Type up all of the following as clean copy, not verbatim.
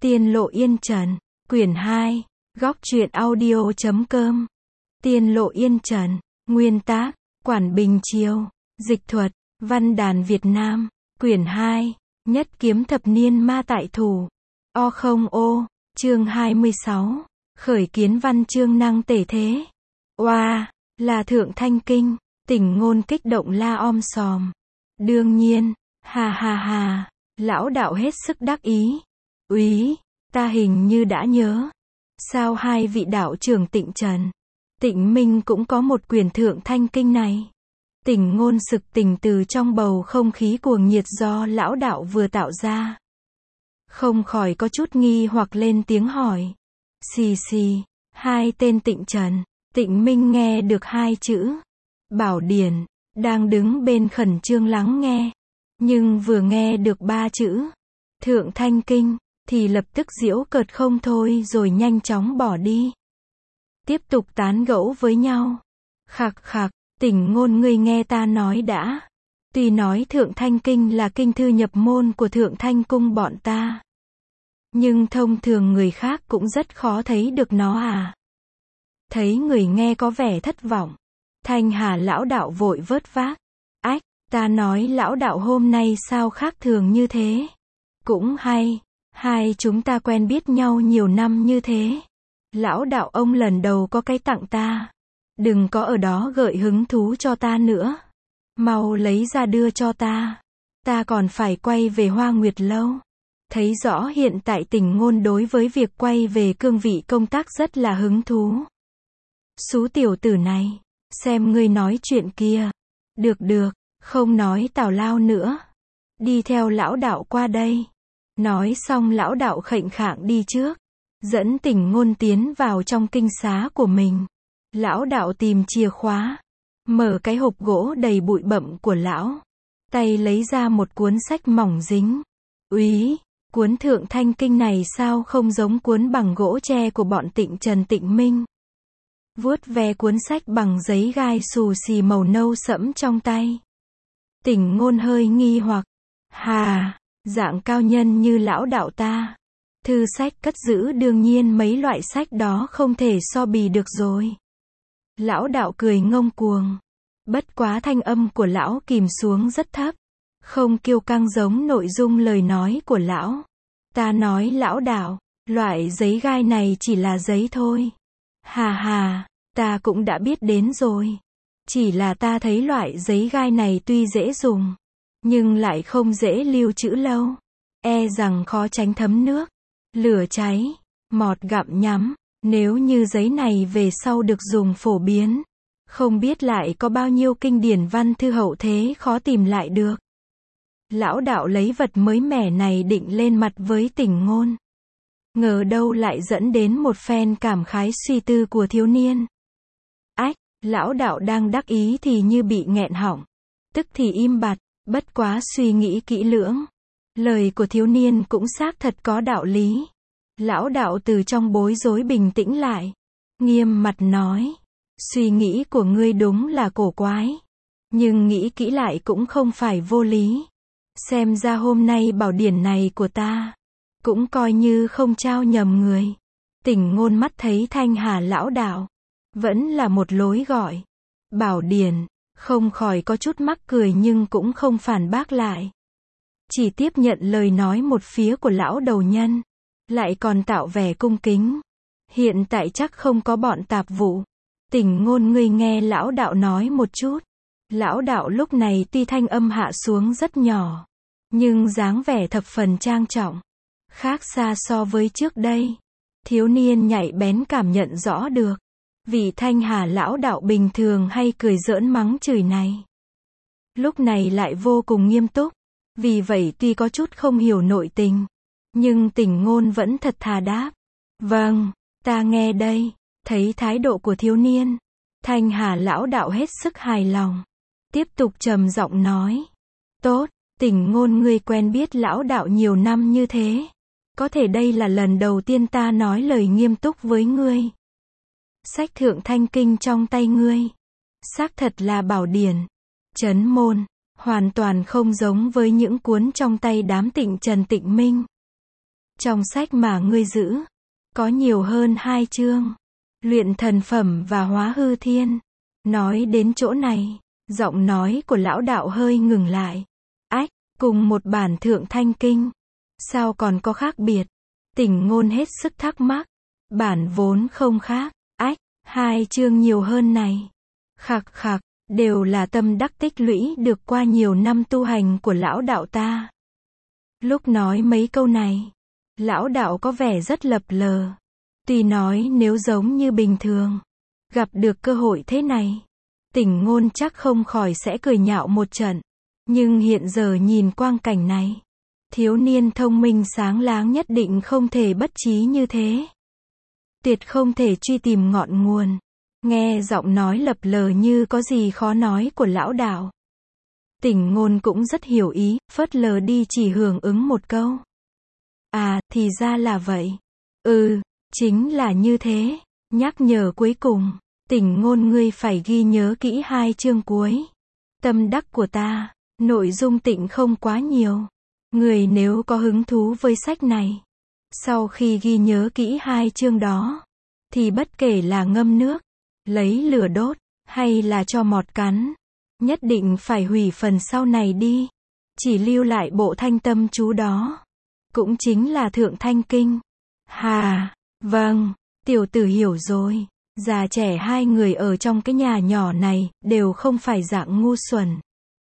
Tiên Lộ Yên Trần, quyển 2, góc truyện audio.com. Tiên Lộ Yên Trần, nguyên tác, Quản Bình Chiêu, dịch thuật, Văn đàn Việt Nam, quyển 2, nhất kiếm thập niên ma tại thủ. O, chương 26, khởi kiến văn chương năng tể thế. Oa, là Thượng Thanh Kinh, Tỉnh Ngôn kích động la om sòm. Đương nhiên, ha, lão đạo hết sức đắc ý. Úy, ta hình như đã nhớ. Sao hai vị đạo trưởng Tịnh Trần, Tịnh Minh cũng có một quyển Thượng Thanh Kinh này? Tỉnh Ngôn sực tỉnh từ trong bầu không khí cuồng nhiệt do lão đạo vừa tạo ra. Không khỏi có chút nghi hoặc lên tiếng hỏi. Xì, hai tên Tịnh Trần, Tịnh Minh nghe được hai chữ Bảo Điển, đang đứng bên khẩn trương lắng nghe. Nhưng vừa nghe được ba chữ Thượng Thanh Kinh, thì lập tức giễu cợt không thôi rồi nhanh chóng bỏ đi. Tiếp tục tán gẫu với nhau. Khặc, Tỉnh Ngôn ngươi nghe ta nói đã. Tuy nói Thượng Thanh Kinh là kinh thư nhập môn của Thượng Thanh Cung bọn ta, nhưng thông thường người khác cũng rất khó thấy được nó à. Thấy người nghe có vẻ thất vọng, Thanh Hà lão đạo vội vớt vát. Ách, ta nói lão đạo hôm nay sao khác thường như thế? Cũng hay, hai chúng ta quen biết nhau nhiều năm như thế. Lão đạo ông lần đầu có cái tặng ta. Đừng có ở đó gợi hứng thú cho ta nữa. Mau lấy ra đưa cho ta. Ta còn phải quay về Hoa Nguyệt Lâu. Thấy rõ hiện tại Tỉnh Ngôn đối với việc quay về cương vị công tác rất là hứng thú. Xú tiểu tử này, xem ngươi nói chuyện kia. Được, không nói tào lao nữa. Đi theo lão đạo qua đây. Nói xong lão đạo khệnh khạng đi trước, dẫn Tỉnh Ngôn tiến vào trong kinh xá của mình. Lão đạo tìm chìa khóa, mở cái hộp gỗ đầy bụi bặm của lão, tay lấy ra một cuốn sách mỏng dính. Úy, cuốn Thượng Thanh Kinh này sao không giống cuốn bằng gỗ tre của bọn Tịnh Trần Tịnh Minh? Vuốt ve cuốn sách bằng giấy gai xù xì màu nâu sẫm trong tay, Tỉnh Ngôn hơi nghi hoặc. Hà, dạng cao nhân như lão đạo ta, thư sách cất giữ đương nhiên mấy loại sách đó không thể so bì được rồi. Lão đạo cười ngông cuồng. Bất quá thanh âm của lão kìm xuống rất thấp, không kiêu căng giống nội dung lời nói của lão. Ta nói lão đạo, loại giấy gai này chỉ là giấy thôi. Hà, ta cũng đã biết đến rồi. Chỉ là ta thấy loại giấy gai này tuy dễ dùng, nhưng lại không dễ lưu trữ lâu. E rằng khó tránh thấm nước, lửa cháy, mọt gặm nhắm. Nếu như giấy này về sau được dùng phổ biến, không biết lại có bao nhiêu kinh điển văn thư hậu thế khó tìm lại được. Lão đạo lấy vật mới mẻ này định lên mặt với Tỉnh Ngôn. Ngờ đâu lại dẫn đến một phen cảm khái suy tư của thiếu niên. Ách, lão đạo đang đắc ý thì như bị nghẹn họng, tức thì im bặt, bất quá suy nghĩ kỹ lưỡng. Lời của thiếu niên cũng xác thật có đạo lý. Lão đạo từ trong bối rối bình tĩnh lại, nghiêm mặt nói. Suy nghĩ của ngươi đúng là cổ quái, nhưng nghĩ kỹ lại cũng không phải vô lý. Xem ra hôm nay bảo điển này của ta, cũng coi như không trao nhầm người. Tỉnh Ngôn mắt thấy Thanh Hà lão đạo, vẫn là một lối gọi. Bảo điển, không khỏi có chút mắc cười nhưng cũng không phản bác lại. Chỉ tiếp nhận lời nói một phía của lão đầu nhân. Lại còn tạo vẻ cung kính. Hiện tại chắc không có bọn tạp vụ. Tỉnh Ngôn ngươi nghe lão đạo nói một chút. Lão đạo lúc này tuy thanh âm hạ xuống rất nhỏ, nhưng dáng vẻ thập phần trang trọng, khác xa so với trước đây. Thiếu niên nhạy bén cảm nhận rõ được, vị Thanh Hà lão đạo bình thường hay cười giỡn mắng chửi này, lúc này lại vô cùng nghiêm túc. Vì vậy tuy có chút không hiểu nội tình, nhưng Tỉnh Ngôn vẫn thật thà đáp. Vâng, ta nghe đây. Thấy thái độ của thiếu niên, Thanh Hà lão đạo hết sức hài lòng, tiếp tục trầm giọng nói. Tốt, Tỉnh Ngôn ngươi quen biết lão đạo nhiều năm như thế, có thể đây là lần đầu tiên ta nói lời nghiêm túc với ngươi. Sách Thượng Thanh Kinh trong tay ngươi, xác thật là bảo điển, chấn môn, hoàn toàn không giống với những cuốn trong tay đám Tịnh Trần Tịnh Minh. Trong sách mà ngươi giữ, có nhiều hơn 2 chương. Luyện thần phẩm và hóa hư thiên. Nói đến chỗ này, giọng nói của lão đạo hơi ngừng lại. Ách, cùng một bản thượng thanh kinh. Sao còn có khác biệt? Tỉnh Ngôn hết sức thắc mắc. Bản vốn không khác. Ách, 2 chương nhiều hơn này. Khặc khặc, đều là tâm đắc tích lũy được qua nhiều năm tu hành của lão đạo ta. Lúc nói mấy câu này, lão đạo có vẻ rất lập lờ. Tuy nói nếu giống như bình thường, gặp được cơ hội thế này, Tỉnh Ngôn chắc không khỏi sẽ cười nhạo một trận. Nhưng hiện giờ nhìn quang cảnh này, thiếu niên thông minh sáng láng nhất định không thể bất trí như thế. Tuyệt không thể truy tìm ngọn nguồn. Nghe giọng nói lập lờ như có gì khó nói của lão đạo, Tỉnh Ngôn cũng rất hiểu ý, phớt lờ đi chỉ hưởng ứng một câu. À, thì ra là vậy. Chính là như thế. Nhắc nhở cuối cùng, Tỉnh Ngôn ngươi phải ghi nhớ kỹ 2 chương cuối. Tâm đắc của ta, nội dung tịnh không quá nhiều. Người nếu có hứng thú với sách này, sau khi ghi nhớ kỹ 2 chương đó, thì bất kể là ngâm nước, lấy lửa đốt, hay là cho mọt cắn, nhất định phải hủy phần sau này đi. Chỉ lưu lại bộ thanh tâm chú đó. Cũng chính là Thượng Thanh Kinh. Hà, vâng, tiểu tử hiểu rồi. Già trẻ 2 người ở trong cái nhà nhỏ này, đều không phải dạng ngu xuẩn.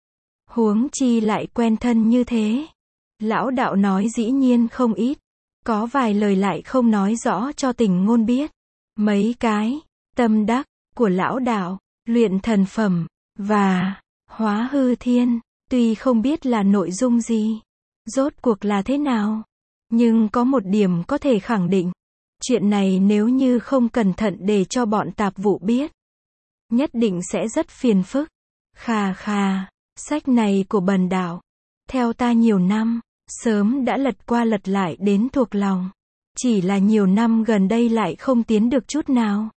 Huống chi lại quen thân như thế. Lão đạo nói dĩ nhiên không ít. Có vài lời lại không nói rõ cho Tỉnh Ngôn biết. Mấy cái tâm đắc của lão đạo, luyện thần phẩm và hóa hư thiên, tuy không biết là nội dung gì, rốt cuộc là thế nào, nhưng có một điểm có thể khẳng định, chuyện này nếu như không cẩn thận để cho bọn tạp vụ biết, nhất định sẽ rất phiền phức. Khà khà, sách này của bần đạo, theo ta nhiều năm, sớm đã lật qua lật lại đến thuộc lòng, chỉ là nhiều năm gần đây lại không tiến được chút nào.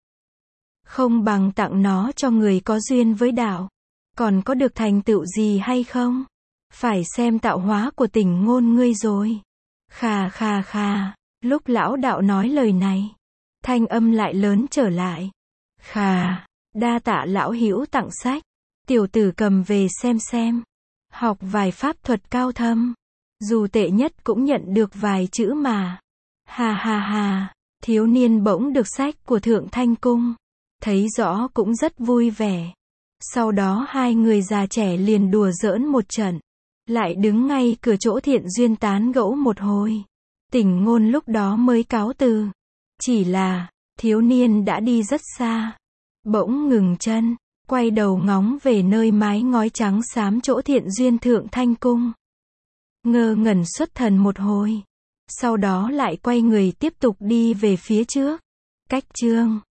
Không bằng tặng nó cho người có duyên với đạo. Còn có được thành tựu gì hay không? Phải xem tạo hóa của Tỉnh Ngôn ngươi rồi. Khà khà khà, lúc lão đạo nói lời này, thanh âm lại lớn trở lại. Khà, đa tạ lão hữu tặng sách, tiểu tử cầm về xem. Học vài pháp thuật cao thâm, dù tệ nhất cũng nhận được vài chữ mà. Ha ha ha, thiếu niên bỗng được sách của Thượng Thanh Cung, thấy rõ cũng rất vui vẻ. Sau đó 2 người già trẻ liền đùa giỡn một trận, lại đứng ngay cửa chỗ Thiện Duyên tán gẫu một hồi. Tỉnh Ngôn lúc đó mới cáo từ. Chỉ là, thiếu niên đã đi rất xa. Bỗng ngừng chân, quay đầu ngóng về nơi mái ngói trắng xám chỗ Thiện Duyên Thượng Thanh Cung. Ngơ ngẩn xuất thần một hồi. Sau đó lại quay người tiếp tục đi về phía trước. Cách chương